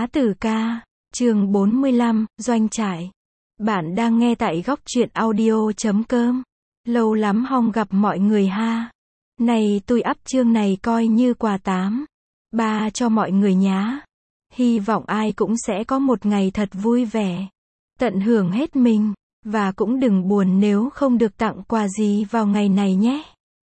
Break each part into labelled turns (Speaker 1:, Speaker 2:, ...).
Speaker 1: Bá Tử Ca, chương 45, Doanh trại. Bạn đang nghe tại góc truyện audio.com. Lâu lắm hong gặp mọi người ha. Này tôi up chương này coi như quà 8/3 cho mọi người nhá. Hy vọng ai cũng sẽ có một ngày thật vui vẻ. Tận hưởng hết mình. Và cũng đừng buồn nếu không được tặng quà gì vào ngày này nhé.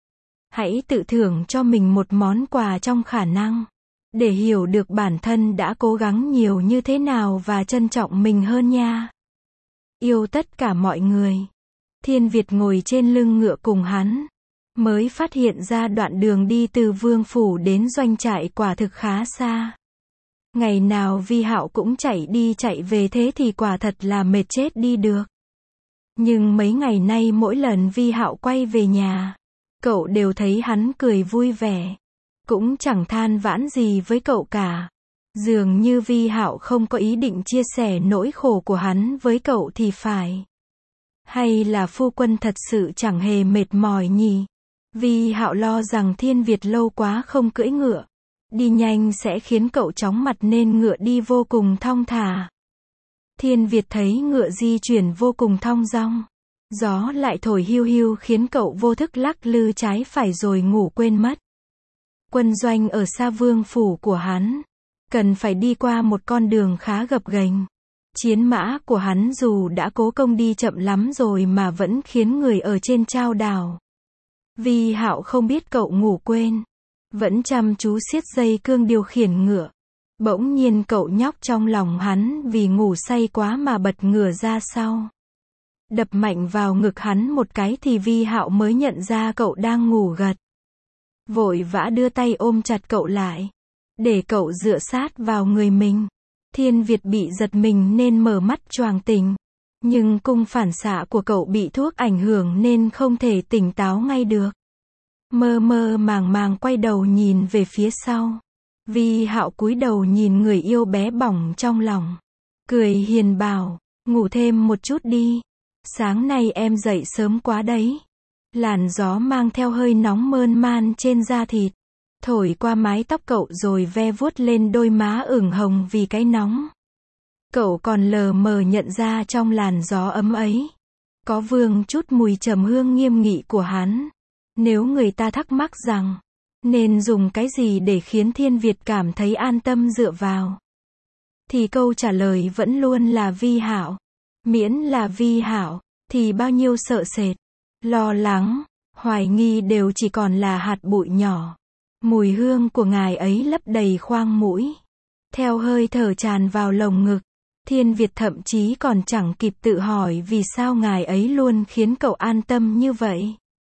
Speaker 1: Hãy tự thưởng cho mình một món quà trong khả năng. Để hiểu được bản thân đã cố gắng nhiều như thế nào và trân trọng mình hơn nha. Yêu tất cả mọi người. Thiên Việt ngồi trên lưng ngựa cùng hắn. Mới phát hiện ra đoạn đường đi từ Vương Phủ đến doanh trại quả thực khá xa. Ngày nào Vi Hạo cũng chạy đi chạy về thế thì quả thật là mệt chết đi được. Nhưng mấy ngày nay mỗi lần Vi Hạo quay về nhà, cậu đều thấy hắn cười vui vẻ. Cũng chẳng than vãn gì với cậu cả. Dường như Vi Hạo không có ý định chia sẻ nỗi khổ của hắn với cậu thì phải. Hay là phu quân thật sự chẳng hề mệt mỏi nhỉ? Vi Hạo lo rằng Thiên Việt lâu quá không cưỡi ngựa. Đi nhanh sẽ khiến cậu chóng mặt nên ngựa đi vô cùng thong thả. Thiên Việt thấy ngựa di chuyển vô cùng thong dong. Gió lại thổi hiu hiu khiến cậu vô thức lắc lư trái phải rồi ngủ quên mất. Quân doanh ở xa Vương Phủ của hắn. Cần phải đi qua một con đường khá gập ghềnh. Chiến mã của hắn dù đã cố công đi chậm lắm rồi mà vẫn khiến người ở trên chao đảo. Vi Hạo không biết cậu ngủ quên. Vẫn chăm chú siết dây cương điều khiển ngựa. Bỗng nhiên cậu nhóc trong lòng hắn vì ngủ say quá mà bật ngửa ra sau. Đập mạnh vào ngực hắn một cái thì Vi Hạo mới nhận ra cậu đang ngủ gật. Vội vã đưa tay ôm chặt cậu lại. Để cậu dựa sát vào người mình. Thiên Việt bị giật mình nên mở mắt choàng tỉnh. Nhưng cung phản xạ của cậu bị thuốc ảnh hưởng nên không thể tỉnh táo ngay được. Mơ mơ màng màng quay đầu nhìn về phía sau. Vi Hạo cúi đầu nhìn người yêu bé bỏng trong lòng. Cười hiền bảo, ngủ thêm một chút đi. Sáng nay em dậy sớm quá đấy. Làn gió mang theo hơi nóng mơn man trên da thịt. Thổi qua mái tóc cậu rồi ve vuốt lên đôi má ửng hồng vì cái nóng. Cậu còn lờ mờ nhận ra trong làn gió ấm ấy. Có vương chút mùi trầm hương nghiêm nghị của hắn. Nếu người ta thắc mắc rằng, nên dùng cái gì để khiến Thiên Việt cảm thấy an tâm dựa vào. Thì câu trả lời vẫn luôn là Vi Hạo. Miễn là Vi Hạo, thì bao nhiêu sợ sệt, lo lắng, hoài nghi đều chỉ còn là hạt bụi nhỏ. Mùi hương của ngài ấy lấp đầy khoang mũi. Theo hơi thở tràn vào lồng ngực, Thiên Việt thậm chí còn chẳng kịp tự hỏi vì sao ngài ấy luôn khiến cậu an tâm như vậy.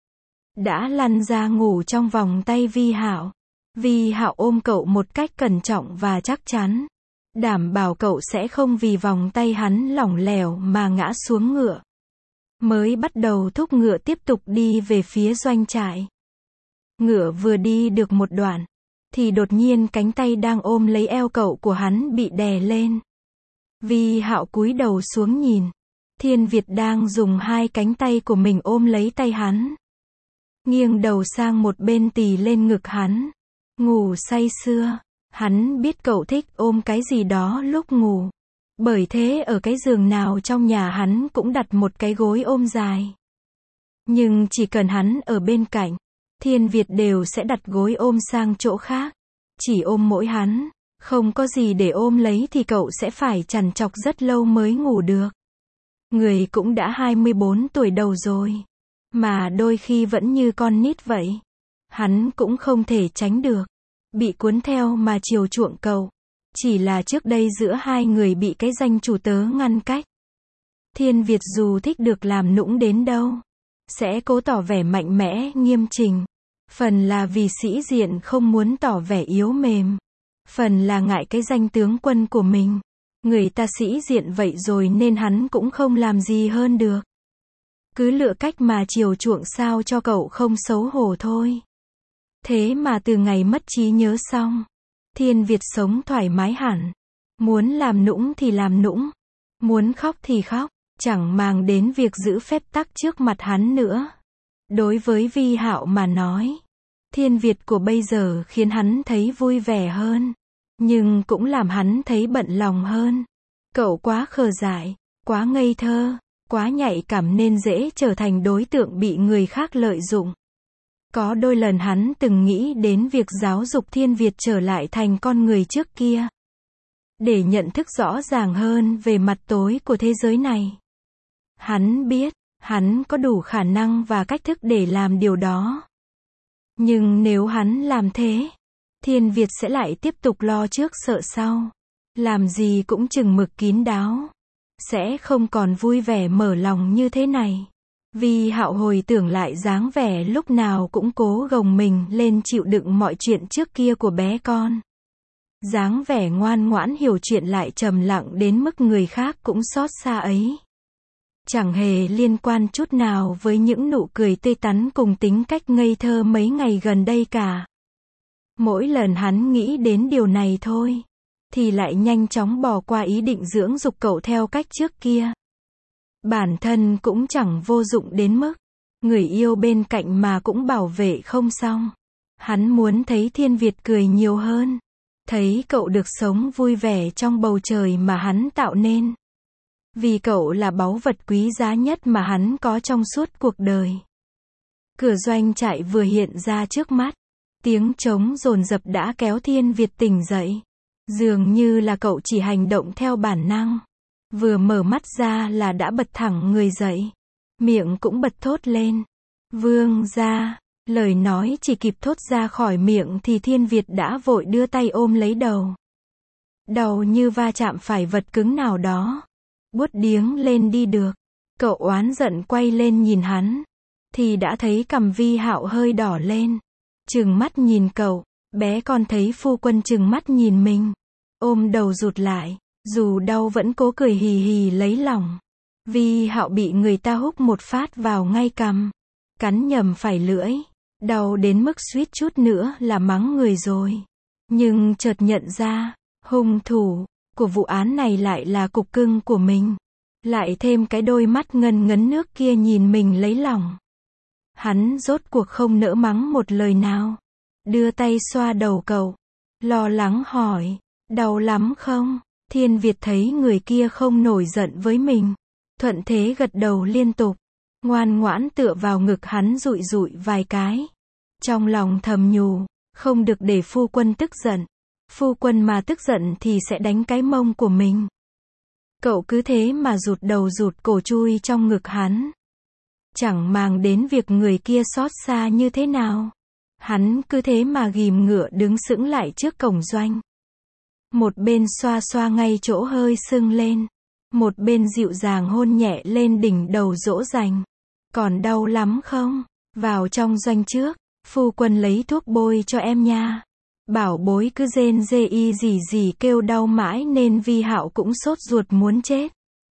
Speaker 1: Đã lăn ra ngủ trong vòng tay Vi Hạo. Vi Hạo ôm cậu một cách cẩn trọng và chắc chắn. Đảm bảo cậu sẽ không vì vòng tay hắn lỏng lẻo mà ngã xuống ngựa. Mới bắt đầu thúc ngựa tiếp tục đi về phía doanh trại. Ngựa vừa đi được một đoạn, thì đột nhiên cánh tay đang ôm lấy eo cậu của hắn bị đè lên. Vi Hạo cúi đầu xuống nhìn. Thiên Việt đang dùng hai cánh tay của mình ôm lấy tay hắn. Nghiêng đầu sang một bên tì lên ngực hắn. Ngủ say sưa. Hắn biết cậu thích ôm cái gì đó lúc ngủ. Bởi thế ở cái giường nào trong nhà hắn cũng đặt một cái gối ôm dài. Nhưng chỉ cần hắn ở bên cạnh, Thiên Việt đều sẽ đặt gối ôm sang chỗ khác. Chỉ ôm mỗi hắn. Không có gì để ôm lấy thì cậu sẽ phải trằn trọc rất lâu mới ngủ được. Người cũng đã 24 tuổi đầu rồi. Mà đôi khi vẫn như con nít vậy. Hắn cũng không thể tránh được. Bị cuốn theo mà chiều chuộng cậu. Chỉ là trước đây giữa hai người bị cái danh chủ tớ ngăn cách. Thiên Việt dù thích được làm nũng đến đâu, sẽ cố tỏ vẻ mạnh mẽ, nghiêm chỉnh. Phần là vì sĩ diện không muốn tỏ vẻ yếu mềm. Phần là ngại cái danh tướng quân của mình. Người ta sĩ diện vậy rồi nên hắn cũng không làm gì hơn được. Cứ lựa cách mà chiều chuộng sao cho cậu không xấu hổ thôi. Thế mà từ ngày mất trí nhớ xong, Thiên Việt sống thoải mái hẳn. Muốn làm nũng thì làm nũng. Muốn khóc thì khóc. Chẳng màng đến việc giữ phép tắc trước mặt hắn nữa. Đối với Vi Hạo mà nói, Thiên Việt của bây giờ khiến hắn thấy vui vẻ hơn. Nhưng cũng làm hắn thấy bận lòng hơn. Cậu quá khờ dại, quá ngây thơ, quá nhạy cảm nên dễ trở thành đối tượng bị người khác lợi dụng. Có đôi lần hắn từng nghĩ đến việc giáo dục Thiên Việt trở lại thành con người trước kia. Để nhận thức rõ ràng hơn về mặt tối của thế giới này. Hắn biết, hắn có đủ khả năng và cách thức để làm điều đó. Nhưng nếu hắn làm thế, Thiên Việt sẽ lại tiếp tục lo trước sợ sau. Làm gì cũng chừng mực kín đáo. Sẽ không còn vui vẻ mở lòng như thế này. Vi Hạo hồi tưởng lại dáng vẻ lúc nào cũng cố gồng mình lên chịu đựng mọi chuyện trước kia của bé con. Dáng vẻ ngoan ngoãn hiểu chuyện lại trầm lặng đến mức người khác cũng xót xa ấy. Chẳng hề liên quan chút nào với những nụ cười tươi tắn cùng tính cách ngây thơ mấy ngày gần đây cả. Mỗi lần hắn nghĩ đến điều này thôi, thì lại nhanh chóng bỏ qua ý định dưỡng dục cậu theo cách trước kia. Bản thân cũng chẳng vô dụng đến mức người yêu bên cạnh mà cũng bảo vệ không xong. Hắn muốn thấy Thiên Việt cười nhiều hơn. Thấy cậu được sống vui vẻ trong bầu trời mà hắn tạo nên. Vì cậu là báu vật quý giá nhất mà hắn có trong suốt cuộc đời. Cửa doanh trại vừa hiện ra trước mắt. Tiếng trống dồn dập đã kéo Thiên Việt tỉnh dậy. Dường như là cậu chỉ hành động theo bản năng. Vừa mở mắt ra là đã bật thẳng người dậy. Miệng cũng bật thốt lên. Vương gia. Lời nói chỉ kịp thốt ra khỏi miệng thì Thiên Việt đã vội đưa tay ôm lấy đầu. Đầu như va chạm phải vật cứng nào đó. Buốt điếng lên đi được. Cậu oán giận quay lên nhìn hắn. Thì đã thấy cằm Vi Hạo hơi đỏ lên. Trừng mắt nhìn cậu. Bé con thấy phu quân trừng mắt nhìn mình. Ôm đầu rụt lại. Dù đau vẫn cố cười hì hì lấy lòng. Vi Hạo bị người ta húc một phát vào ngay cằm. Cắn nhầm phải lưỡi. Đau đến mức suýt chút nữa là mắng người rồi. Nhưng chợt nhận ra, hung thủ của vụ án này lại là cục cưng của mình. Lại thêm cái đôi mắt ngân ngấn nước kia nhìn mình lấy lòng. Hắn rốt cuộc không nỡ mắng một lời nào. Đưa tay xoa đầu cậu. Lo lắng hỏi, đau lắm không? Thiên Việt thấy người kia không nổi giận với mình. Thuận thế gật đầu liên tục. Ngoan ngoãn tựa vào ngực hắn dụi dụi vài cái. Trong lòng thầm nhủ, không được để phu quân tức giận. Phu quân mà tức giận thì sẽ đánh cái mông của mình. Cậu cứ thế mà rụt đầu rụt cổ chui trong ngực hắn. Chẳng màng đến việc người kia xót xa như thế nào. Hắn cứ thế mà ghìm ngựa đứng sững lại trước cổng doanh. Một bên xoa xoa ngay chỗ hơi sưng lên. Một bên dịu dàng hôn nhẹ lên đỉnh đầu dỗ dành. Còn đau lắm không? Vào trong doanh trước, phu quân lấy thuốc bôi cho em nha. Bảo bối cứ rên rê y gì gì kêu đau mãi nên Vi Hạo cũng sốt ruột muốn chết.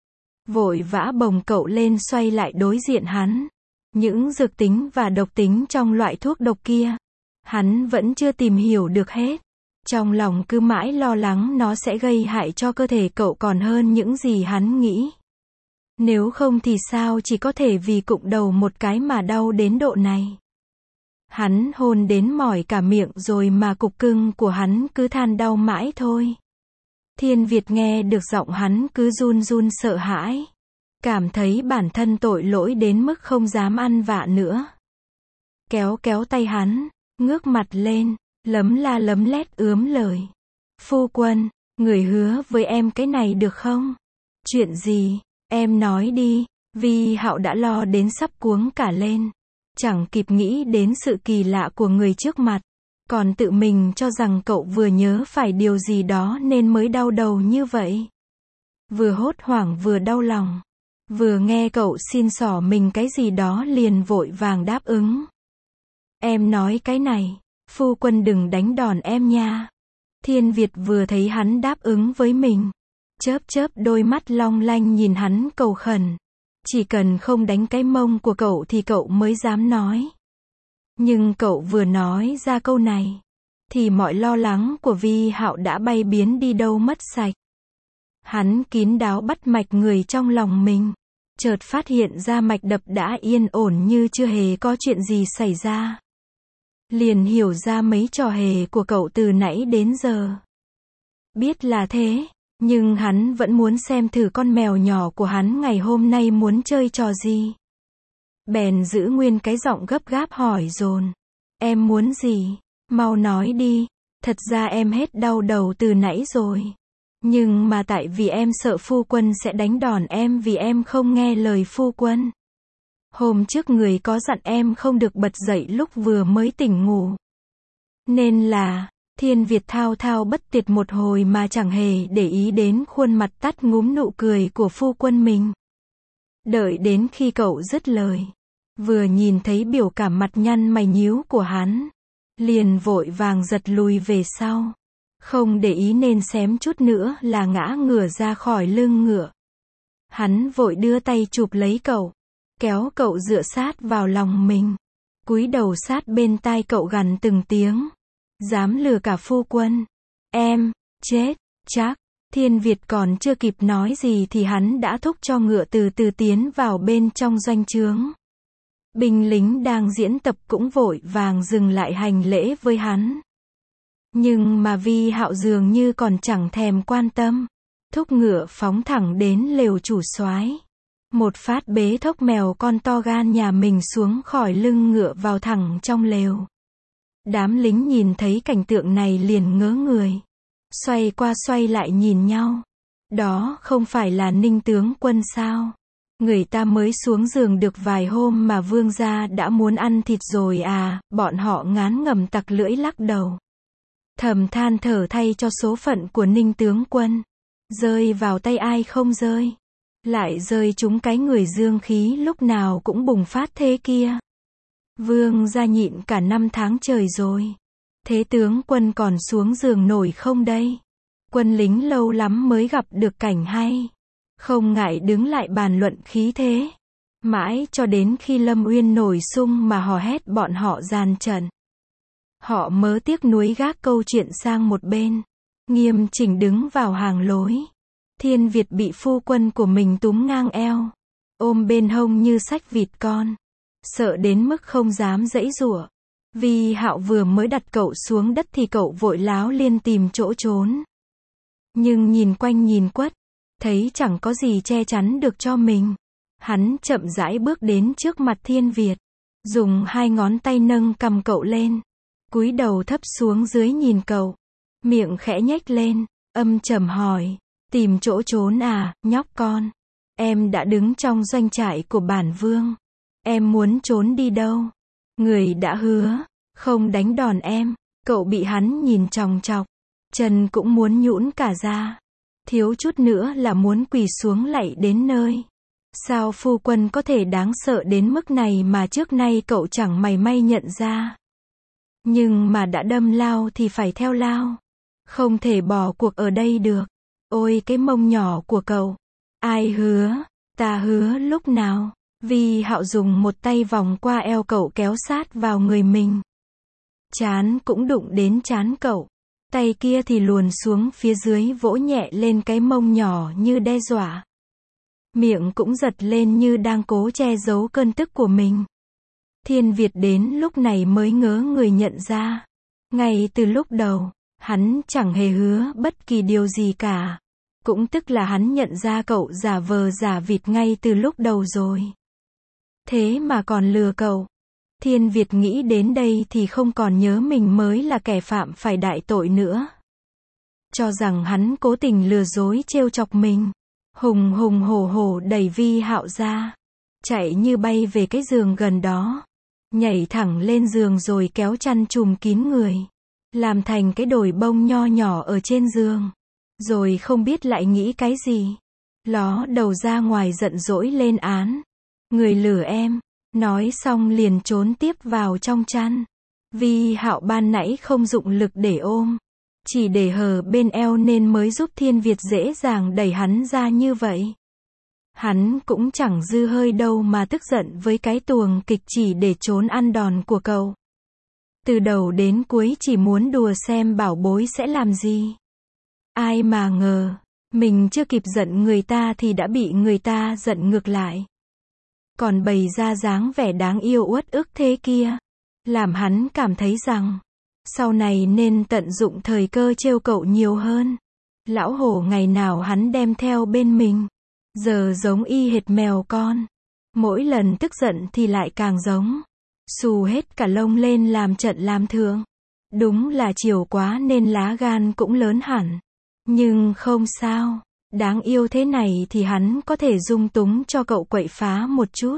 Speaker 1: Vội vã bồng cậu lên xoay lại đối diện hắn. Những dược tính và độc tính trong loại thuốc độc kia, hắn vẫn chưa tìm hiểu được hết. Trong lòng cứ mãi lo lắng nó sẽ gây hại cho cơ thể cậu còn hơn những gì hắn nghĩ. Nếu không thì sao chỉ có thể vì cụng đầu một cái mà đau đến độ này. Hắn hôn đến mỏi cả miệng rồi mà cục cưng của hắn cứ than đau mãi thôi. Thiên Việt nghe được giọng hắn cứ run run sợ hãi. Cảm thấy bản thân tội lỗi đến mức không dám ăn vạ nữa. Kéo kéo tay hắn, ngước mặt lên, lấm la lấm lét ướm lời. Phu quân, người hứa với em cái này được không? Chuyện gì? Em nói đi. Vi Hạo đã lo đến sắp cuống cả lên. Chẳng kịp nghĩ đến sự kỳ lạ của người trước mặt. Còn tự mình cho rằng cậu vừa nhớ phải điều gì đó nên mới đau đầu như vậy. Vừa hốt hoảng vừa đau lòng. Vừa nghe cậu xin xỏ mình cái gì đó liền vội vàng đáp ứng. Em nói cái này, phu quân đừng đánh đòn em nha. Thiên Việt vừa thấy hắn đáp ứng với mình. Chớp chớp đôi mắt long lanh nhìn hắn cầu khẩn. Chỉ cần không đánh cái mông của cậu thì cậu mới dám nói. Nhưng cậu vừa nói ra câu này, thì mọi lo lắng của Vi Hạo đã bay biến đi đâu mất sạch. Hắn kín đáo bắt mạch người trong lòng mình. Chợt phát hiện ra mạch đập đã yên ổn như chưa hề có chuyện gì xảy ra. Liền hiểu ra mấy trò hề của cậu từ nãy đến giờ. Biết là thế, nhưng hắn vẫn muốn xem thử con mèo nhỏ của hắn ngày hôm nay muốn chơi trò gì. Bèn giữ nguyên cái giọng gấp gáp hỏi dồn. Em muốn gì? Mau nói đi. Thật ra em hết đau đầu từ nãy rồi. Nhưng mà tại vì em sợ phu quân sẽ đánh đòn em vì em không nghe lời phu quân. Hôm trước người có dặn em không được bật dậy lúc vừa mới tỉnh ngủ. Nên là, Thiên Việt thao thao bất tuyệt một hồi mà chẳng hề để ý đến khuôn mặt tắt ngúm nụ cười của phu quân mình. Đợi đến khi cậu dứt lời, vừa nhìn thấy biểu cảm mặt nhăn mày nhíu của hắn, liền vội vàng giật lùi về sau. Không để ý nên xém chút nữa là ngã ngửa ra khỏi lưng ngựa. Hắn vội đưa tay chụp lấy cậu, kéo cậu dựa sát vào lòng mình, cúi đầu sát bên tai cậu gằn từng tiếng. Dám lừa cả phu quân. Em, chết, chắc. Thiên Việt còn chưa kịp nói gì thì hắn đã thúc cho ngựa từ từ tiến vào bên trong doanh trướng. Binh lính đang diễn tập cũng vội vàng dừng lại hành lễ với hắn. Nhưng mà Vi Hạo dường như còn chẳng thèm quan tâm. Thúc ngựa phóng thẳng đến lều chủ soái. Một phát bế thốc mèo con to gan nhà mình xuống khỏi lưng ngựa vào thẳng trong lều. Đám lính nhìn thấy cảnh tượng này liền ngớ người. Xoay qua xoay lại nhìn nhau. Đó không phải là Ninh tướng quân sao? Người ta mới xuống giường được vài hôm mà vương gia đã muốn ăn thịt rồi à? Bọn họ ngán ngẩm tặc lưỡi lắc đầu. Thầm than thở thay cho số phận của Ninh tướng quân. Rơi vào tay ai không rơi. Lại rơi trúng cái người dương khí lúc nào cũng bùng phát thế kia. Vương gia nhịn cả 5 tháng trời rồi. Thế tướng quân còn xuống giường nổi không đây? Quân lính lâu lắm mới gặp được cảnh hay. Không ngại đứng lại bàn luận khí thế. Mãi cho đến khi Lâm Uyên nổi sung mà hò hét bọn họ gian trận. Họ mớ tiếc nuối gác câu chuyện sang một bên. Nghiêm chỉnh đứng vào hàng lối. Thiên Việt bị phu quân của mình túm ngang eo. Ôm bên hông như xách vịt con. Sợ đến mức không dám giãy giụa. Vi Hạo vừa mới đặt cậu xuống đất thì cậu vội láo liên tìm chỗ trốn. Nhưng nhìn quanh nhìn quất, thấy chẳng có gì che chắn được cho mình. Hắn chậm rãi bước đến trước mặt Thiên Việt, dùng 2 ngón tay nâng cầm cậu lên, cúi đầu thấp xuống dưới nhìn cậu, miệng khẽ nhếch lên, âm trầm hỏi, tìm chỗ trốn à, nhóc con? Em đã đứng trong doanh trại của bản vương. Em muốn trốn đi đâu? Người đã hứa không đánh đòn em. Cậu bị hắn nhìn chòng chọc, chân cũng muốn nhũn cả ra, thiếu chút nữa là muốn quỳ xuống lạy đến nơi. Sao phu quân có thể đáng sợ đến mức này mà trước nay cậu chẳng mảy may nhận ra? Nhưng mà đã đâm lao thì phải theo lao, không thể bỏ cuộc ở đây được. Ôi cái mông nhỏ của cậu. Ai hứa? Ta hứa lúc nào? Vi Hạo dùng một tay vòng qua eo cậu kéo sát vào người mình. Trán cũng đụng đến trán cậu. Tay kia thì luồn xuống phía dưới vỗ nhẹ lên cái mông nhỏ như đe dọa. Miệng cũng giật lên như đang cố che giấu cơn tức của mình. Thiên Việt đến lúc này mới ngớ người nhận ra. Ngay từ lúc đầu, hắn chẳng hề hứa bất kỳ điều gì cả. Cũng tức là hắn nhận ra cậu giả vờ giả vịt ngay từ lúc đầu rồi. Thế mà còn lừa cậu. Thiên Việt nghĩ đến đây thì không còn nhớ mình mới là kẻ phạm phải đại tội nữa. Cho rằng hắn cố tình lừa dối trêu chọc mình. Hùng hùng hổ hổ đẩy Vi Hạo ra. Chạy như bay về cái giường gần đó. Nhảy thẳng lên giường rồi kéo chăn trùm kín người. Làm thành cái đồi bông nho nhỏ ở trên giường. Rồi không biết lại nghĩ cái gì. Ló đầu ra ngoài giận dỗi lên án. Người lừa em. Nói xong liền trốn tiếp vào trong chăn. Vi Hạo ban nãy không dụng lực để ôm, chỉ để hờ bên eo nên mới giúp Thiên Việt dễ dàng đẩy hắn ra như vậy. Hắn cũng chẳng dư hơi đâu mà tức giận với cái tuồng kịch chỉ để trốn ăn đòn của cậu. Từ đầu đến cuối chỉ muốn đùa xem bảo bối sẽ làm gì. Ai mà ngờ, mình chưa kịp giận người ta thì đã bị người ta giận ngược lại. Còn bày ra dáng vẻ đáng yêu uất ức thế kia, làm hắn cảm thấy rằng sau này nên tận dụng thời cơ trêu cậu nhiều hơn. Lão hổ ngày nào hắn đem theo bên mình. Giờ giống y hệt mèo con. Mỗi lần tức giận thì lại càng giống. Xù hết cả lông lên làm trận làm thượng. Đúng là chiều quá nên lá gan cũng lớn hẳn. Nhưng không sao. Đáng yêu thế này thì hắn có thể dung túng cho cậu quậy phá một chút.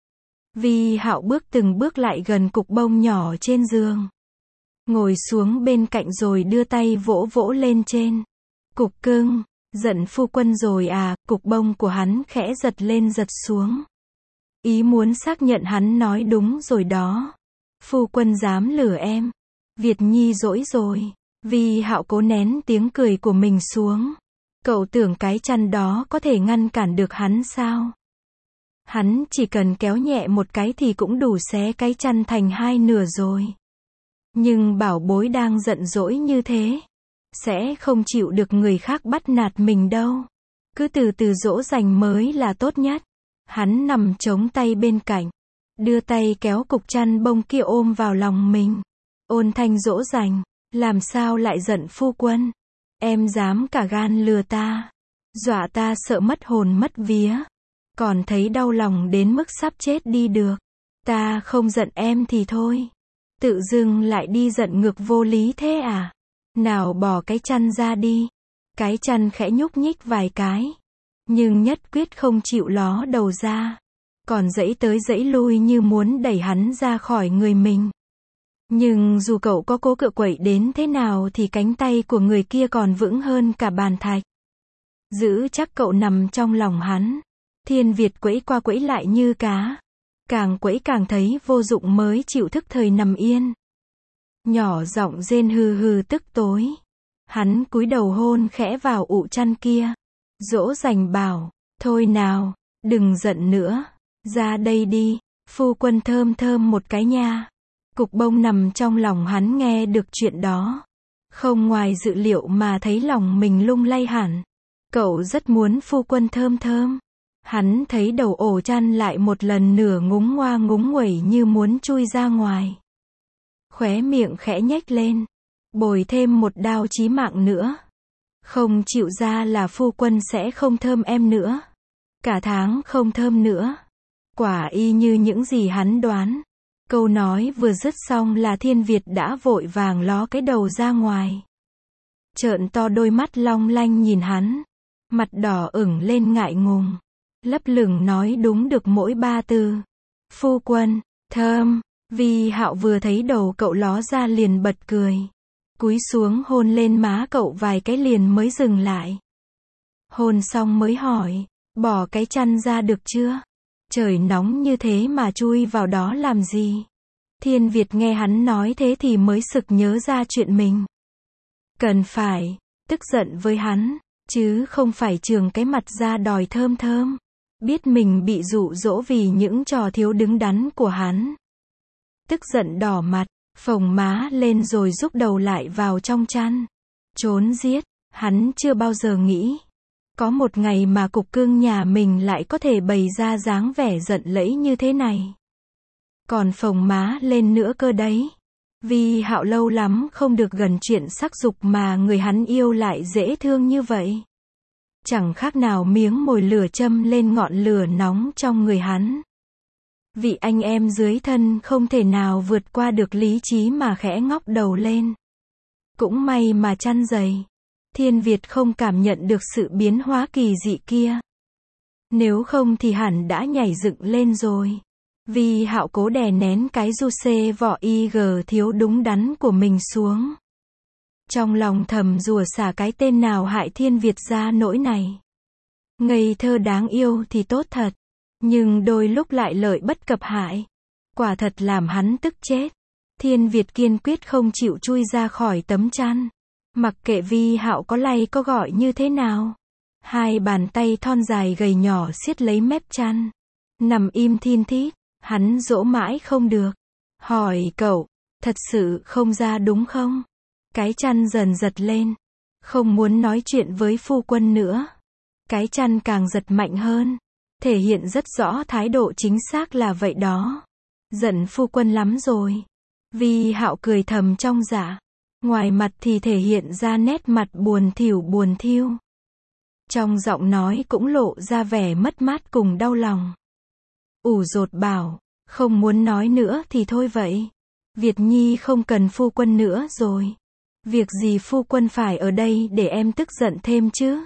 Speaker 1: Vi Hạo bước từng bước lại gần cục bông nhỏ trên giường. Ngồi xuống bên cạnh rồi đưa tay vỗ vỗ lên trên. Cục cưng, giận phu quân rồi à, cục bông của hắn khẽ giật lên giật xuống. Ý muốn xác nhận hắn nói đúng rồi đó. Phu quân dám lừa em. Việt Nhi dỗi rồi. Vi Hạo cố nén tiếng cười của mình xuống. Cậu tưởng cái chăn đó có thể ngăn cản được hắn sao? Hắn chỉ cần kéo nhẹ một cái thì cũng đủ xé cái chăn thành hai nửa rồi. Nhưng bảo bối đang giận dỗi như thế, sẽ không chịu được người khác bắt nạt mình đâu. Cứ từ từ dỗ dành mới là tốt nhất. Hắn nằm chống tay bên cạnh, đưa tay kéo cục chăn bông kia ôm vào lòng mình. Ôn thanh dỗ dành, làm sao lại giận phu quân? Em dám cả gan lừa ta, dọa ta sợ mất hồn mất vía, còn thấy đau lòng đến mức sắp chết đi được. Ta không giận em thì thôi, tự dưng lại đi giận ngược vô lý thế à? Nào bỏ cái chăn ra đi. Cái chăn khẽ nhúc nhích vài cái, nhưng nhất quyết không chịu ló đầu ra, còn giãy tới giãy lui như muốn đẩy hắn ra khỏi người mình. Nhưng dù cậu có cố cựa quậy đến thế nào thì cánh tay của người kia còn vững hơn cả bàn thạch. Giữ chắc cậu nằm trong lòng hắn. Thiên Việt quẫy qua quẫy lại như cá. Càng quẫy càng thấy vô dụng mới chịu thức thời nằm yên. Nhỏ giọng rên hừ hừ tức tối. Hắn cúi đầu hôn khẽ vào ụ chăn kia. Dỗ dành bảo, thôi nào, đừng giận nữa. Ra đây đi, phu quân thơm thơm một cái nha. Cục bông nằm trong lòng hắn nghe được chuyện đó. Không ngoài dự liệu mà thấy lòng mình lung lay hẳn. Cậu rất muốn phu quân thơm thơm. Hắn thấy đầu ổ chăn lại một lần nửa ngúng ngoa ngúng nguẩy như muốn chui ra ngoài. Khóe miệng khẽ nhếch lên. Bồi thêm một đao chí mạng nữa. Không chịu ra là phu quân sẽ không thơm em nữa. Cả tháng không thơm nữa. Quả y như những gì hắn đoán. Câu nói vừa dứt xong là Thiên Việt đã vội vàng ló cái đầu ra ngoài. Trợn to đôi mắt long lanh nhìn hắn. Mặt đỏ ửng lên ngại ngùng. Lấp lửng nói đúng được mỗi ba từ. Phu quân, thơm. Vi Hạo vừa thấy đầu cậu ló ra liền bật cười. Cúi xuống hôn lên má cậu vài cái liền mới dừng lại. Hôn xong mới hỏi, bỏ cái chăn ra được chưa? Trời nóng như thế mà chui vào đó làm gì? Thiên Việt nghe hắn nói thế thì mới sực nhớ ra chuyện mình. Cần phải, tức giận với hắn, chứ không phải trường cái mặt ra đòi thơm thơm. Biết mình bị dụ dỗ vì những trò thiếu đứng đắn của hắn. Tức giận đỏ mặt, phồng má lên rồi rúc đầu lại vào trong chăn. Trốn giết, hắn chưa bao giờ nghĩ. Có một ngày mà cục cưng nhà mình lại có thể bày ra dáng vẻ giận lẫy như thế này. Còn phồng má lên nữa cơ đấy. Vi Hạo lâu lắm không được gần chuyện sắc dục mà người hắn yêu lại dễ thương như vậy. Chẳng khác nào miếng mồi lửa châm lên ngọn lửa nóng trong người hắn. Vị anh em dưới thân không thể nào vượt qua được lý trí mà khẽ ngóc đầu lên. Cũng may mà chăn dày. Thiên Việt không cảm nhận được sự biến hóa kỳ dị kia. Nếu không thì hẳn đã nhảy dựng lên rồi. Vi Hạo cố đè nén cái du xê vỏ IG thiếu đúng đắn của mình xuống. Trong lòng thầm rủa xả cái tên nào hại Thiên Việt ra nỗi này. Ngây thơ đáng yêu thì tốt thật. Nhưng đôi lúc lại lợi bất cập hại. Quả thật làm hắn tức chết. Thiên Việt kiên quyết không chịu chui ra khỏi tấm chăn. Mặc kệ Vi Hạo có lay có gọi như thế nào. Hai bàn tay thon dài gầy nhỏ siết lấy mép chăn. Nằm im thin thít. Hắn dỗ mãi không được. Hỏi cậu, thật sự không ra đúng không? Cái chăn dần giật lên. Không muốn nói chuyện với phu quân nữa. Cái chăn càng giật mạnh hơn. Thể hiện rất rõ thái độ chính xác là vậy đó. Giận phu quân lắm rồi. Vi Hạo cười thầm trong dạ. ngoài mặt thì thể hiện ra nét mặt buồn thiu. Trong giọng nói cũng lộ ra vẻ mất mát cùng đau lòng. Ủ dột bảo, không muốn nói nữa thì thôi vậy. Việt Nhi không cần phu quân nữa rồi. Việc gì phu quân phải ở đây để em tức giận thêm chứ?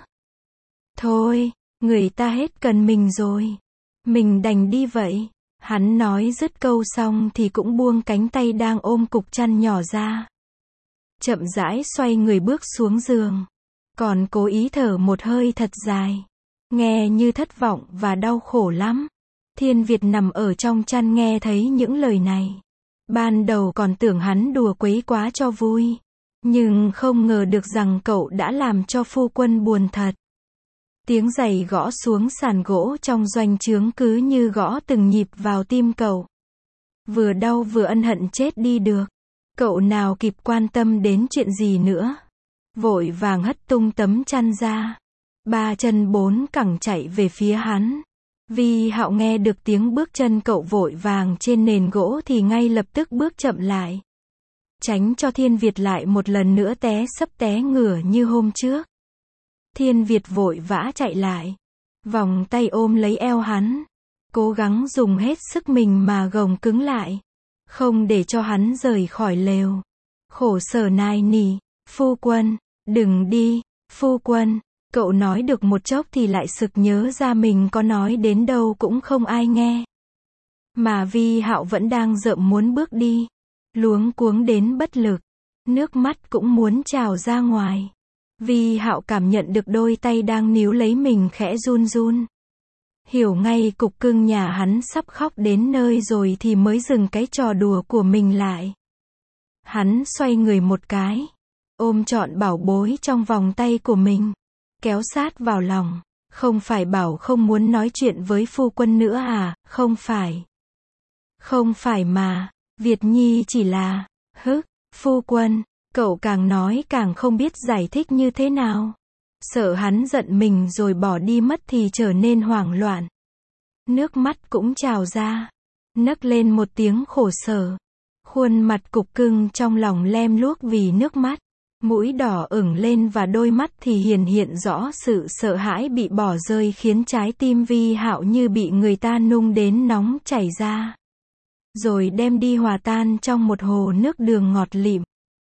Speaker 1: Thôi, người ta hết cần mình rồi. Mình đành đi vậy. Hắn nói dứt câu xong thì cũng buông cánh tay đang ôm cục chăn nhỏ ra. Chậm rãi xoay người bước xuống giường. Còn cố ý thở một hơi thật dài. Nghe như thất vọng và đau khổ lắm. Thiên Việt nằm ở trong chăn nghe thấy những lời này. Ban đầu còn tưởng hắn đùa quấy quá cho vui. Nhưng không ngờ được rằng cậu đã làm cho phu quân buồn thật. Tiếng giày gõ xuống sàn gỗ trong doanh trướng cứ như gõ từng nhịp vào tim cậu. Vừa đau vừa ân hận chết đi được. Cậu nào kịp quan tâm đến chuyện gì nữa. Vội vàng hất tung tấm chăn ra. Ba chân bốn cẳng chạy về phía hắn. Vi Hạo nghe được tiếng bước chân cậu vội vàng trên nền gỗ thì ngay lập tức bước chậm lại. Tránh cho Thiên Việt lại một lần nữa té sấp té ngửa như hôm trước. Thiên Việt vội vã chạy lại. Vòng tay ôm lấy eo hắn. Cố gắng dùng hết sức mình mà gồng cứng lại. Không để cho hắn rời khỏi lều. Khổ sở nài nỉ. Phu quân, đừng đi, phu quân. Cậu nói được một chốc thì lại sực nhớ ra mình có nói đến đâu cũng không ai nghe. Mà Vi Hạo vẫn đang rợm muốn bước đi. Luống cuống đến bất lực. Nước mắt cũng muốn trào ra ngoài. Vi Hạo cảm nhận được đôi tay đang níu lấy mình khẽ run run. Hiểu ngay cục cưng nhà hắn sắp khóc đến nơi rồi thì mới dừng cái trò đùa của mình lại. Hắn xoay người một cái. Ôm trọn bảo bối trong vòng tay của mình. Kéo sát vào lòng. Không phải bảo không muốn nói chuyện với phu quân nữa à, không phải. Không phải mà, Việt Nhi chỉ là, phu quân, cậu càng nói càng không biết giải thích như thế nào. Sợ hắn giận mình rồi bỏ đi mất thì trở nên hoảng loạn. Nước mắt cũng trào ra. Nấc lên một tiếng khổ sở. Khuôn mặt cục cưng trong lòng lem luốc vì nước mắt. Mũi đỏ ửng lên và đôi mắt thì hiện rõ sự sợ hãi bị bỏ rơi khiến trái tim Vi Hạo như bị người ta nung đến nóng chảy ra. Rồi đem đi hòa tan trong một hồ nước đường ngọt lịm.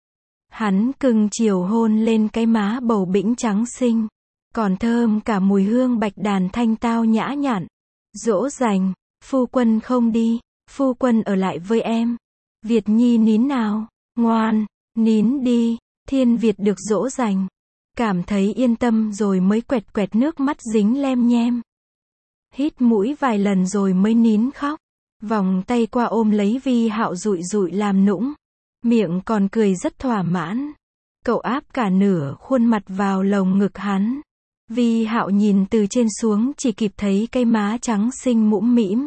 Speaker 1: Hắn cưng chiều hôn lên cái má bầu bĩnh trắng xinh. Còn thơm cả mùi hương bạch đàn thanh tao nhã nhặn. Dỗ dành, phu quân không đi, phu quân ở lại với em. Việt Nhi nín nào, ngoan, nín đi. Thiên Việt được dỗ dành. Cảm thấy yên tâm rồi mới quẹt quẹt nước mắt dính lem nhem. Hít mũi vài lần rồi mới nín khóc. Vòng tay qua ôm lấy Vi Hạo dụi dụi làm nũng. Miệng còn cười rất thỏa mãn. Cậu áp cả nửa khuôn mặt vào lồng ngực hắn. Vi Hạo nhìn từ trên xuống chỉ kịp thấy cái má trắng xinh mũm mĩm.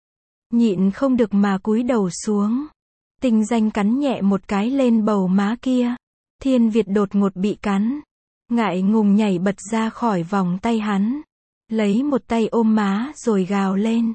Speaker 1: Nhịn không được mà cúi đầu xuống. Tinh danh cắn nhẹ một cái lên bầu má kia. Thiên Việt đột ngột bị cắn. Ngại ngùng nhảy bật ra khỏi vòng tay hắn. Lấy một tay ôm má rồi gào lên.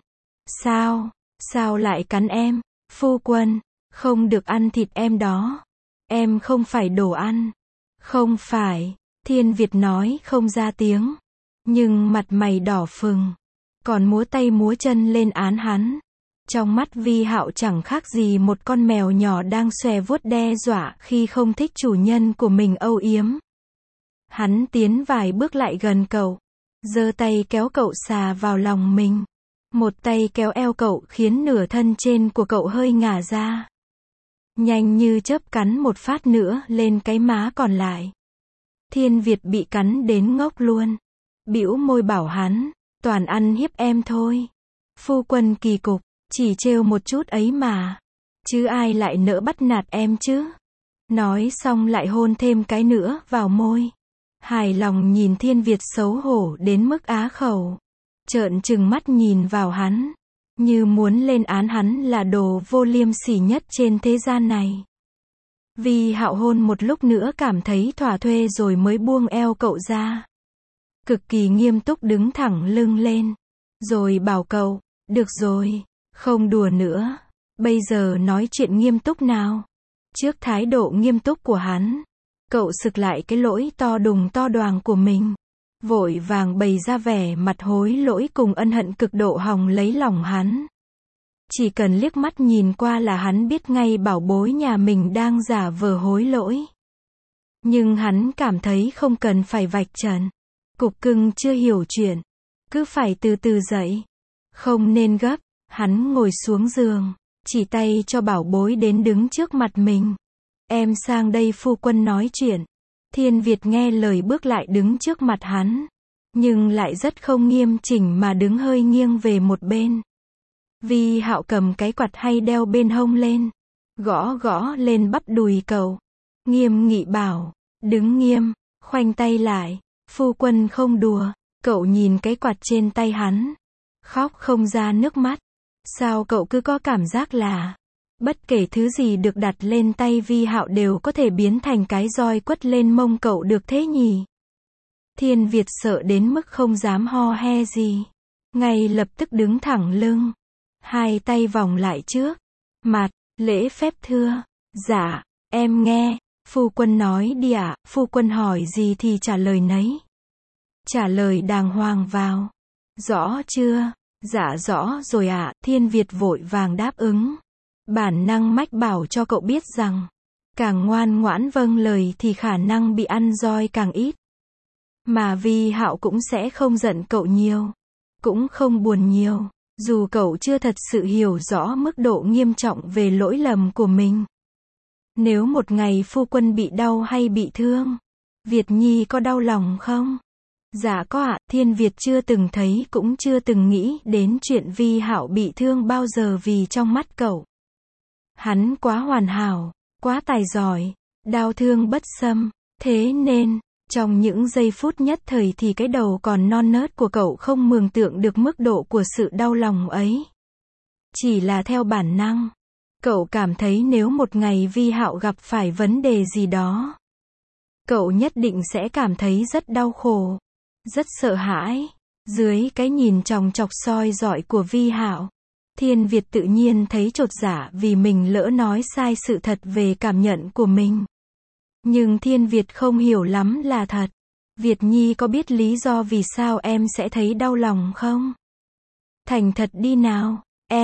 Speaker 1: Sao lại cắn em? Phu quân, không được ăn thịt em đó. Em không phải đồ ăn. Không phải, Thiên Việt nói không ra tiếng. Nhưng mặt mày đỏ phừng. Còn múa tay múa chân lên án hắn. Trong mắt Vi Hạo chẳng khác gì một con mèo nhỏ đang xòe vuốt đe dọa khi không thích chủ nhân của mình âu yếm. Hắn tiến vài bước lại gần cậu. Giơ tay kéo cậu xà vào lòng mình. Một tay kéo eo cậu khiến nửa thân trên của cậu hơi ngả ra. Nhanh như chớp cắn một phát nữa lên cái má còn lại. Thiên Việt bị cắn đến ngốc luôn. Bĩu môi bảo hắn, toàn ăn hiếp em thôi. Phu quân kỳ cục, chỉ trêu một chút ấy mà. Chứ ai lại nỡ bắt nạt em chứ. Nói xong lại hôn thêm cái nữa vào môi. Hài lòng nhìn Thiên Việt xấu hổ đến mức á khẩu. Trợn trừng mắt nhìn vào hắn. Như muốn lên án hắn là đồ vô liêm sỉ nhất trên thế gian này. Vi Hạo hôn một lúc nữa cảm thấy thỏa thuê rồi mới buông eo cậu ra. Cực kỳ nghiêm túc đứng thẳng lưng lên. Rồi bảo cậu, được rồi, không đùa nữa. Bây giờ nói chuyện nghiêm túc nào. Trước thái độ nghiêm túc của hắn, cậu sực lại cái lỗi to đùng to đoàng của mình. Vội vàng bày ra vẻ mặt hối lỗi cùng ân hận cực độ hòng lấy lòng hắn. Chỉ cần liếc mắt nhìn qua là hắn biết ngay bảo bối nhà mình đang giả vờ hối lỗi. Nhưng hắn cảm thấy không cần phải vạch trần. Cục cưng chưa hiểu chuyện. Cứ phải từ từ dậy. Không nên gấp. Hắn ngồi xuống giường. Chỉ tay cho bảo bối đến đứng trước mặt mình. Em sang đây phu quân nói chuyện. Thiên Việt nghe lời bước lại đứng trước mặt hắn. Nhưng lại rất không nghiêm chỉnh mà đứng hơi nghiêng về một bên. Vi Hạo cầm cái quạt hay đeo bên hông lên. Gõ gõ lên bắp đùi cậu. Nghiêm nghị bảo. Đứng nghiêm. Khoanh tay lại. Phu quân không đùa. Cậu nhìn cái quạt trên tay hắn. Khóc không ra nước mắt. Sao cậu cứ có cảm giác là bất kể thứ gì được đặt lên tay Vi Hạo đều có thể biến thành cái roi quất lên mông cậu được thế nhỉ? Thiên Việt sợ đến mức không dám ho he gì. Ngay lập tức đứng thẳng lưng. Hai tay vòng lại trước. Mặt, lễ phép thưa. Dạ, em nghe. Phu quân nói đi ạ. Phu quân hỏi gì thì trả lời nấy. Trả lời đàng hoàng vào. Rõ chưa? Dạ rõ rồi ạ. Thiên Việt vội vàng đáp ứng. Bản năng mách bảo cho cậu biết rằng, càng ngoan ngoãn vâng lời thì khả năng bị ăn roi càng ít. Mà Vi Hạo cũng sẽ không giận cậu nhiều, cũng không buồn nhiều, dù cậu chưa thật sự hiểu rõ mức độ nghiêm trọng về lỗi lầm của mình. Nếu một ngày phu quân bị đau hay bị thương, Việt Nhi có đau lòng không? Dạ có ạ. Thiên Việt chưa từng thấy cũng chưa từng nghĩ đến chuyện Vi Hạo bị thương bao giờ vì trong mắt cậu. Hắn quá hoàn hảo, quá tài giỏi, đau thương bất xâm, thế nên, trong những giây phút nhất thời thì cái đầu còn non nớt của cậu không mường tượng được mức độ của sự đau lòng ấy. Chỉ là theo bản năng, cậu cảm thấy nếu một ngày Vi Hạo gặp phải vấn đề gì đó, cậu nhất định sẽ cảm thấy rất đau khổ, rất sợ hãi. Dưới cái nhìn chòng chọc soi dọi của Vi Hạo, Thiên Việt tự nhiên thấy chột dạ vì mình lỡ nói sai sự thật về cảm nhận của mình. Nhưng Thiên Việt không hiểu lắm là thật. Việt Nhi có biết lý do vì sao em sẽ thấy đau lòng không? Thành thật đi nào.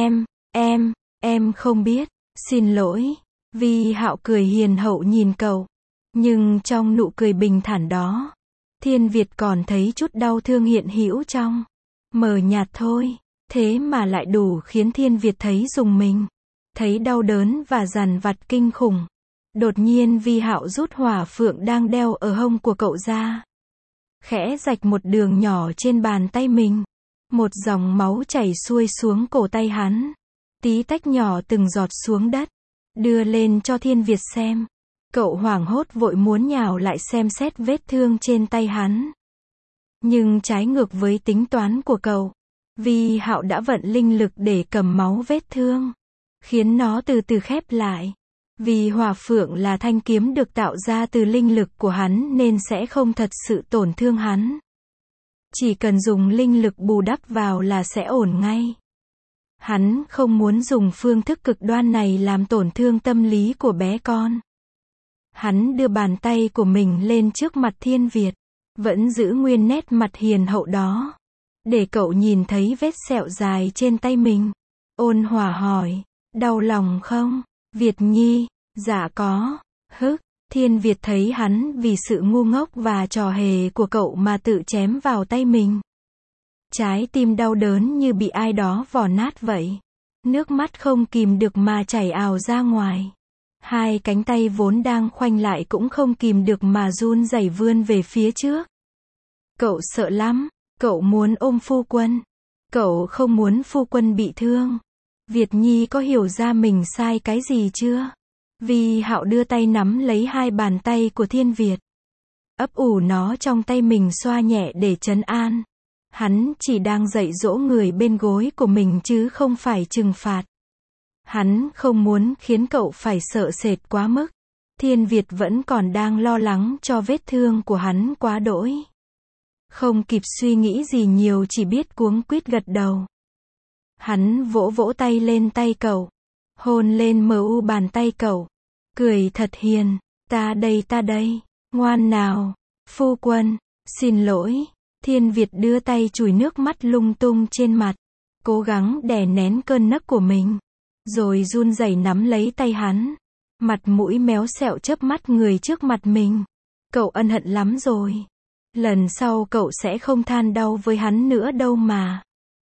Speaker 1: Em không biết. Xin lỗi. Vi Hạo cười hiền hậu nhìn cậu. Nhưng trong nụ cười bình thản đó, Thiên Việt còn thấy chút đau thương hiện hữu trong. Mờ nhạt thôi. Thế mà lại đủ khiến Thiên Việt thấy rùng mình. Thấy đau đớn và dằn vặt kinh khủng. Đột nhiên Vi Hạo rút hỏa phượng đang đeo ở hông của cậu ra. Khẽ rạch một đường nhỏ trên bàn tay mình. Một dòng máu chảy xuôi xuống cổ tay hắn. Tí tách nhỏ từng giọt xuống đất. Đưa lên cho Thiên Việt xem. Cậu hoảng hốt vội muốn nhào lại xem xét vết thương trên tay hắn. Nhưng trái ngược với tính toán của cậu, Vi Hạo đã vận linh lực để cầm máu vết thương, khiến nó từ từ khép lại. Vì hỏa phượng là thanh kiếm được tạo ra từ linh lực của hắn nên sẽ không thật sự tổn thương hắn. Chỉ cần dùng linh lực bù đắp vào là sẽ ổn ngay. Hắn không muốn dùng phương thức cực đoan này làm tổn thương tâm lý của bé con. Hắn đưa bàn tay của mình lên trước mặt Thiên Việt, vẫn giữ nguyên nét mặt hiền hậu đó. Để cậu nhìn thấy vết sẹo dài trên tay mình. Ôn hòa hỏi, đau lòng không? Việt Nhi, dạ có. Thiên Việt thấy hắn vì sự ngu ngốc và trò hề của cậu mà tự chém vào tay mình. Trái tim đau đớn như bị ai đó vò nát vậy. Nước mắt không kìm được mà chảy ào ra ngoài. Hai cánh tay vốn đang khoanh lại cũng không kìm được mà run rẩy vươn về phía trước. Cậu sợ lắm. Cậu muốn ôm phu quân. Cậu không muốn phu quân bị thương. Việt Nhi có hiểu ra mình sai cái gì chưa? Vi Hạo đưa tay nắm lấy hai bàn tay của Thiên Việt. Ấp ủ nó trong tay mình xoa nhẹ để trấn an. Hắn chỉ đang dạy dỗ người bên gối của mình chứ không phải trừng phạt. Hắn không muốn khiến cậu phải sợ sệt quá mức. Thiên Việt vẫn còn đang lo lắng cho vết thương của hắn quá đỗi. Không kịp suy nghĩ gì nhiều chỉ biết cuống quýt gật đầu. Hắn vỗ vỗ tay lên tay cậu. Hôn lên mờ u bàn tay cậu. cười thật hiền, ta đây, ngoan nào, phu quân, xin lỗi, Thiên Việt đưa tay chùi nước mắt lung tung trên mặt, cố gắng đè nén cơn nấc của mình, rồi run rẩy nắm lấy tay hắn, mặt mũi méo xẹo chớp mắt người trước mặt mình, cậu ân hận lắm rồi, lần sau cậu sẽ không than đau với hắn nữa đâu mà.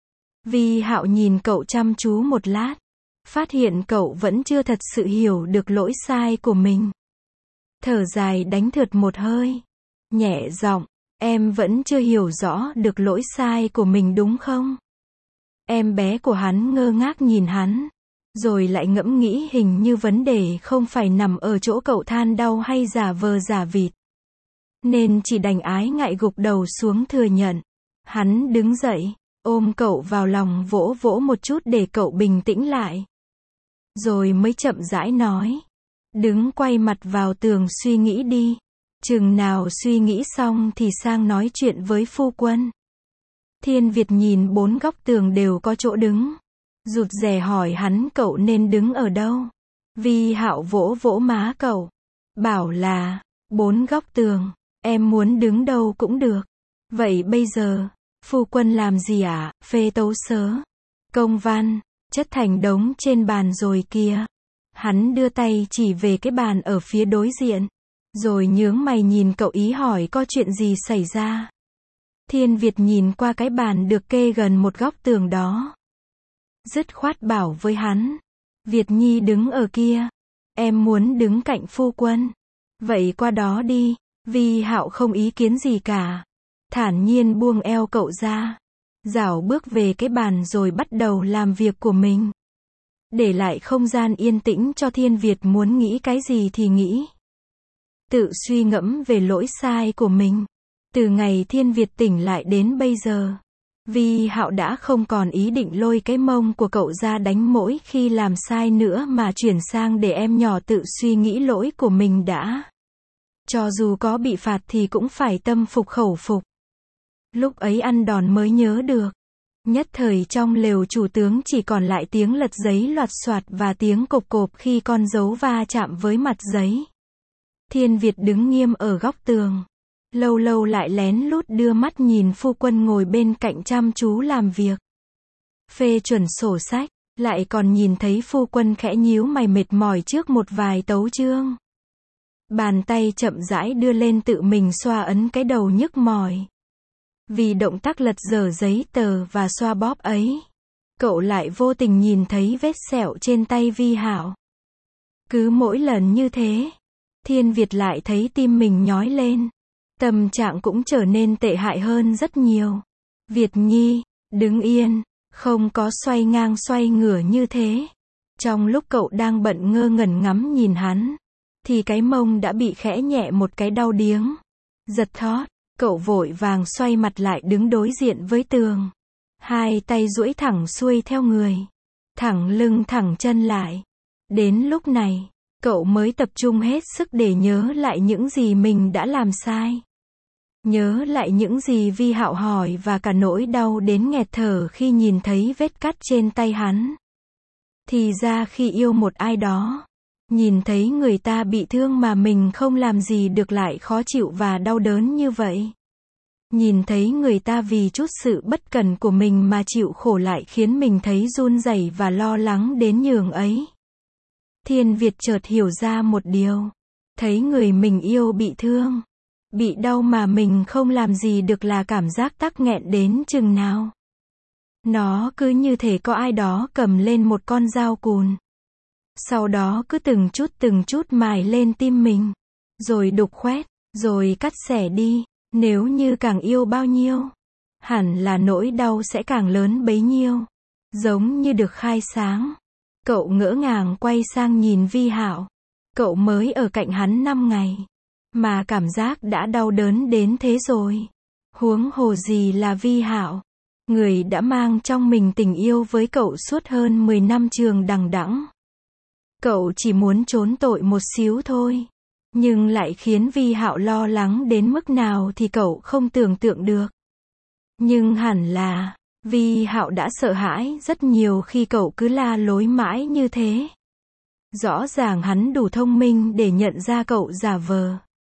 Speaker 1: Vi Hạo nhìn cậu chăm chú một lát, phát hiện cậu vẫn chưa thật sự hiểu được lỗi sai của mình. Thở dài đánh thượt một hơi, nhẹ giọng, em vẫn chưa hiểu rõ được lỗi sai của mình đúng không? Em bé của hắn ngơ ngác nhìn hắn, rồi lại ngẫm nghĩ hình như vấn đề không phải nằm ở chỗ cậu than đau hay giả vờ giả vịt. Nên chỉ đành ái ngại gục đầu xuống thừa nhận. Hắn đứng dậy, ôm cậu vào lòng vỗ vỗ một chút để cậu bình tĩnh lại. Rồi mới chậm rãi nói. Đứng quay mặt vào tường suy nghĩ đi. Chừng nào suy nghĩ xong thì sang nói chuyện với phu quân. Thiên Việt nhìn bốn góc tường đều có chỗ đứng. Rụt rè hỏi hắn cậu nên đứng ở đâu. Vi Hạo vỗ vỗ má cậu. Bảo là, bốn góc tường, em muốn đứng đâu cũng được. Vậy bây giờ, phu quân làm gì ạ? Phê tấu sớ, công văn, chất thành đống trên bàn rồi kìa. Hắn đưa tay chỉ về cái bàn ở phía đối diện. Rồi nhướng mày nhìn cậu ý hỏi có chuyện gì xảy ra. Thiên Việt nhìn qua cái bàn được kê gần một góc tường đó. Dứt khoát bảo với hắn. Việt Nhi đứng ở kia. Em muốn đứng cạnh phu quân. Vậy qua đó đi. Vi Hạo không ý kiến gì cả. Thản nhiên buông eo cậu ra. Dảo bước về cái bàn rồi bắt đầu làm việc của mình. Để lại không gian yên tĩnh cho Thiên Việt muốn nghĩ cái gì thì nghĩ. Tự suy ngẫm về lỗi sai của mình. Từ ngày Thiên Việt tỉnh lại đến bây giờ, Vi Hạo đã không còn ý định lôi cái mông của cậu ra đánh mỗi khi làm sai nữa mà chuyển sang để em nhỏ tự suy nghĩ lỗi của mình đã. Cho dù có bị phạt thì cũng phải tâm phục khẩu phục. Lúc ấy ăn đòn mới nhớ được. Nhất thời trong lều chủ tướng chỉ còn lại tiếng lật giấy loạt soạt và tiếng cộp cộp khi con dấu va chạm với mặt giấy. Thiên Việt đứng nghiêm ở góc tường. Lâu lâu lại lén lút đưa mắt nhìn phu quân ngồi bên cạnh chăm chú làm việc. Phê chuẩn sổ sách, lại còn nhìn thấy phu quân khẽ nhíu mày mệt mỏi trước một vài tấu chương. Bàn tay chậm rãi đưa lên tự mình xoa ấn cái đầu nhức mỏi. Vì động tác lật dở giấy tờ và xoa bóp ấy, cậu lại vô tình nhìn thấy vết sẹo trên tay Vi Hạo. Cứ mỗi lần như thế, Thiên Việt lại thấy tim mình nhói lên. Tâm trạng cũng trở nên tệ hại hơn rất nhiều. Việt Nhi, đứng yên, không có xoay ngang xoay ngửa như thế. Trong lúc cậu đang bận ngơ ngẩn ngắm nhìn hắn, thì cái mông đã bị khẽ nhẹ một cái đau điếng. Giật thót, cậu vội vàng xoay mặt lại đứng đối diện với tường. Hai tay duỗi thẳng xuôi theo người. Thẳng lưng thẳng chân lại. Đến lúc này, cậu mới tập trung hết sức để nhớ lại những gì mình đã làm sai. Nhớ lại những gì Vi Hạo hỏi và cả nỗi đau đến nghẹt thở khi nhìn thấy vết cắt trên tay hắn. Thì ra khi yêu một ai đó, nhìn thấy người ta bị thương mà mình không làm gì được lại khó chịu và đau đớn như vậy. Nhìn thấy người ta vì chút sự bất cần của mình mà chịu khổ lại khiến mình thấy run rẩy và lo lắng đến nhường ấy. Thiên Việt chợt hiểu ra một điều. Thấy người mình yêu bị thương, bị đau mà mình không làm gì được là cảm giác tắc nghẹn đến chừng nào. Nó cứ như thể có ai đó cầm lên một con dao cùn. Sau đó cứ từng chút mài lên tim mình. Rồi đục khoét, rồi cắt xẻ đi. Nếu như càng yêu bao nhiêu, hẳn là nỗi đau sẽ càng lớn bấy nhiêu. Giống như được khai sáng. Cậu ngỡ ngàng quay sang nhìn Vi Hạo. Cậu mới ở cạnh hắn 5 ngày. Mà cảm giác đã đau đớn đến thế rồi. Huống hồ gì là Vi Hạo. Người đã mang trong mình tình yêu với cậu suốt hơn 10 năm trường đằng đẵng. Cậu chỉ muốn trốn tội một xíu thôi. Nhưng lại khiến Vi Hạo lo lắng đến mức nào thì cậu không tưởng tượng được. Nhưng hẳn là, Vi Hạo đã sợ hãi rất nhiều khi cậu cứ la lối mãi như thế. Rõ ràng hắn đủ thông minh để nhận ra cậu giả vờ.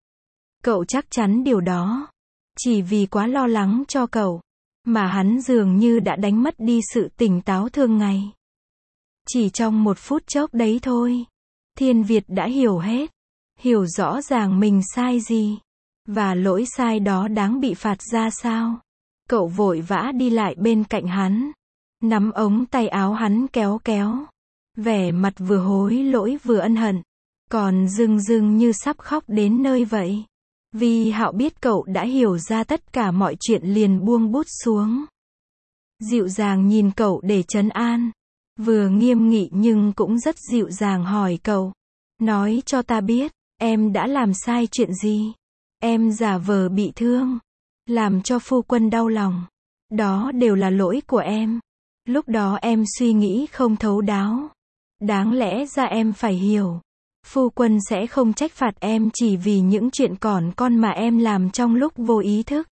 Speaker 1: Cậu chắc chắn điều đó. Chỉ vì quá lo lắng cho cậu, mà hắn dường như đã đánh mất đi sự tỉnh táo thường ngày. Chỉ trong một phút chốc đấy thôi, Thiên Việt đã hiểu hết. Hiểu rõ ràng mình sai gì. Và lỗi sai đó đáng bị phạt ra sao. Cậu vội vã đi lại bên cạnh hắn. Nắm ống tay áo hắn kéo kéo. Vẻ mặt vừa hối lỗi vừa ân hận. Còn rưng rưng như sắp khóc đến nơi vậy. Vi Hạo biết cậu đã hiểu ra tất cả mọi chuyện liền buông bút xuống. Dịu dàng nhìn cậu để trấn an. Vừa nghiêm nghị nhưng cũng rất dịu dàng hỏi cậu. Nói cho ta biết, em đã làm sai chuyện gì? Em giả vờ bị thương, làm cho phu quân đau lòng. Đó đều là lỗi của em. Lúc đó em suy nghĩ không thấu đáo. Đáng lẽ ra em phải hiểu. Phu quân sẽ không trách phạt em chỉ vì những chuyện còn con mà em làm trong lúc vô ý thức.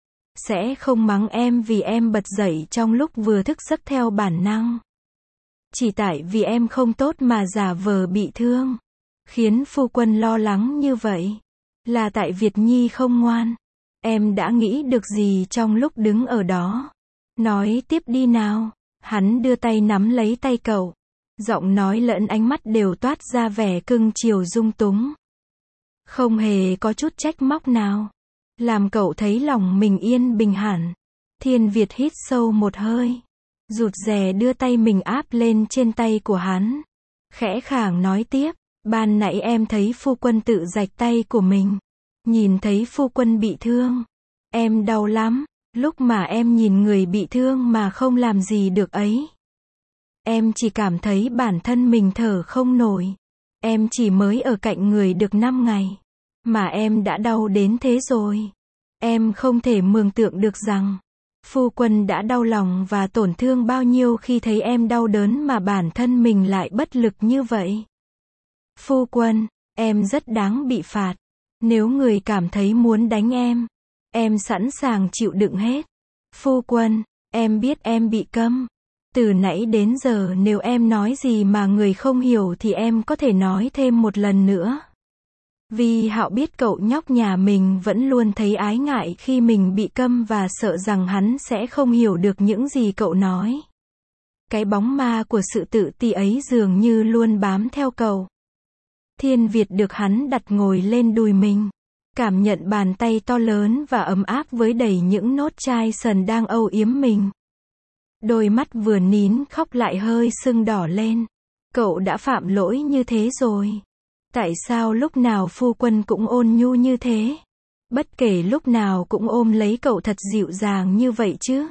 Speaker 1: Sẽ không mắng em vì em bật dậy trong lúc vừa thức giấc theo bản năng. Chỉ tại vì em không tốt mà giả vờ bị thương. Khiến phu quân lo lắng như vậy. Là tại Việt Nhi không ngoan. Em đã nghĩ được gì trong lúc đứng ở đó? Nói tiếp đi nào. Hắn đưa tay nắm lấy tay cậu. Giọng nói lẫn ánh mắt đều toát ra vẻ cưng chiều dung túng. Không hề có chút trách móc nào. Làm cậu thấy lòng mình yên bình hẳn. Thiên Việt hít sâu một hơi. Rụt rè đưa tay mình áp lên trên tay của hắn. Khẽ khàng nói tiếp. Ban nãy em thấy phu quân tự rạch tay của mình. Nhìn thấy phu quân bị thương. Em đau lắm. Lúc mà em nhìn người bị thương mà không làm gì được ấy. Em chỉ cảm thấy bản thân mình thở không nổi. Em chỉ mới ở cạnh người được 5 ngày. Mà em đã đau đến thế rồi. Em không thể mường tượng được rằng phu quân đã đau lòng và tổn thương bao nhiêu khi thấy em đau đớn mà bản thân mình lại bất lực như vậy. Phu quân, em rất đáng bị phạt. Nếu người cảm thấy muốn đánh em sẵn sàng chịu đựng hết. Phu quân, em biết em bị câm. Từ nãy đến giờ nếu em nói gì mà người không hiểu thì em có thể nói thêm một lần nữa. Vi Hạo biết cậu nhóc nhà mình vẫn luôn thấy ái ngại khi mình bị câm và sợ rằng hắn sẽ không hiểu được những gì cậu nói. Cái bóng ma của sự tự ti ấy dường như luôn bám theo cậu. Thiên Việt được hắn đặt ngồi lên đùi mình. Cảm nhận bàn tay to lớn và ấm áp với đầy những nốt chai sần đang âu yếm mình. Đôi mắt vừa nín khóc lại hơi sưng đỏ lên. Cậu đã phạm lỗi như thế rồi. Tại sao lúc nào phu quân cũng ôn nhu như thế? Bất kể lúc nào cũng ôm lấy cậu thật dịu dàng như vậy chứ?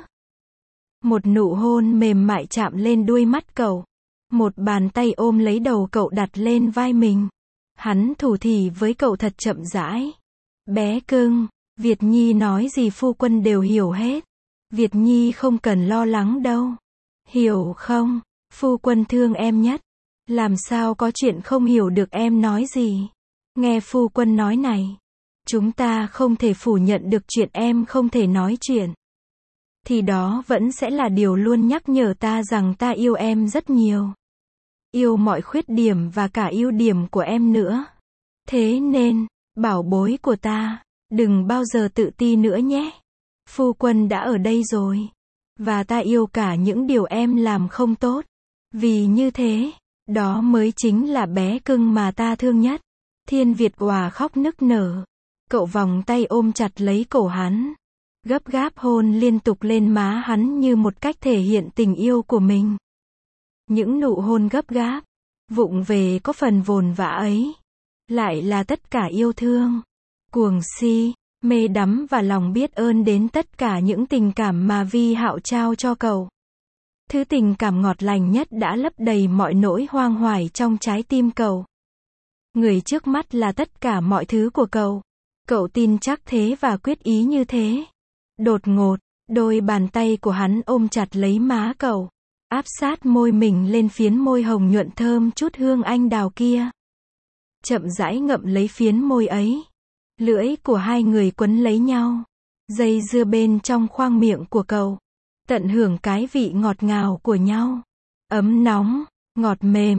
Speaker 1: Một nụ hôn mềm mại chạm lên đuôi mắt cậu. Một bàn tay ôm lấy đầu cậu đặt lên vai mình. Hắn thủ thỉ với cậu thật chậm rãi. Bé cưng, Việt Nhi nói gì phu quân đều hiểu hết. Việt Nhi không cần lo lắng đâu. Hiểu không? Phu quân thương em nhất. Làm sao có chuyện không hiểu được em nói gì. Nghe phu quân nói này. Chúng ta không thể phủ nhận được chuyện em không thể nói chuyện. Thì đó vẫn sẽ là điều luôn nhắc nhở ta rằng ta yêu em rất nhiều. Yêu mọi khuyết điểm và cả ưu điểm của em nữa. Thế nên, bảo bối của ta, đừng bao giờ tự ti nữa nhé. Phu quân đã ở đây rồi. Và ta yêu cả những điều em làm không tốt. Vì như thế, đó mới chính là bé cưng mà ta thương nhất. Thiên Việt òa khóc nức nở. Cậu vòng tay ôm chặt lấy cổ hắn. Gấp gáp hôn liên tục lên má hắn như một cách thể hiện tình yêu của mình. Những nụ hôn gấp gáp, vụng về có phần vồn vã ấy. Lại là tất cả yêu thương, cuồng si, mê đắm và lòng biết ơn đến tất cả những tình cảm mà Vi Hạo trao cho cậu. Thứ tình cảm ngọt lành nhất đã lấp đầy mọi nỗi hoang hoài trong trái tim cậu. Người trước mắt là tất cả mọi thứ của cậu. Cậu tin chắc thế và quyết ý như thế. Đột ngột, đôi bàn tay của hắn ôm chặt lấy má cậu. Áp sát môi mình lên phiến môi hồng nhuận thơm chút hương anh đào kia. Chậm rãi ngậm lấy phiến môi ấy. Lưỡi của hai người quấn lấy nhau. Dây dưa bên trong khoang miệng của cậu. Tận hưởng cái vị ngọt ngào của nhau. Ấm nóng, ngọt mềm,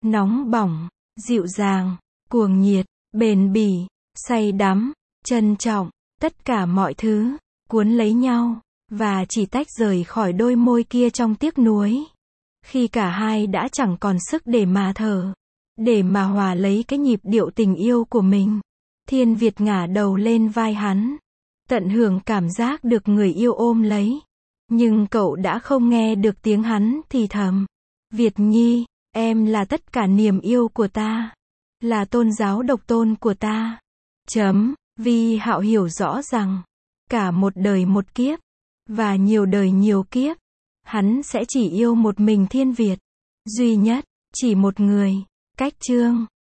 Speaker 1: nóng bỏng, dịu dàng, cuồng nhiệt, bền bỉ, say đắm, trân trọng, tất cả mọi thứ, cuốn lấy nhau, và chỉ tách rời khỏi đôi môi kia trong tiếc nuối. Khi cả hai đã chẳng còn sức để mà thở, để mà hòa lấy cái nhịp điệu tình yêu của mình. Thiên Việt ngả đầu lên vai hắn, tận hưởng cảm giác được người yêu ôm lấy. Nhưng cậu đã không nghe được tiếng hắn thì thầm. Việt Nhi, em là tất cả niềm yêu của ta. Là tôn giáo độc tôn của ta. Vi Hạo hiểu rõ rằng, cả một đời một kiếp, và nhiều đời nhiều kiếp, hắn sẽ chỉ yêu một mình Thiên Việt. Duy nhất, chỉ một người. Cách chương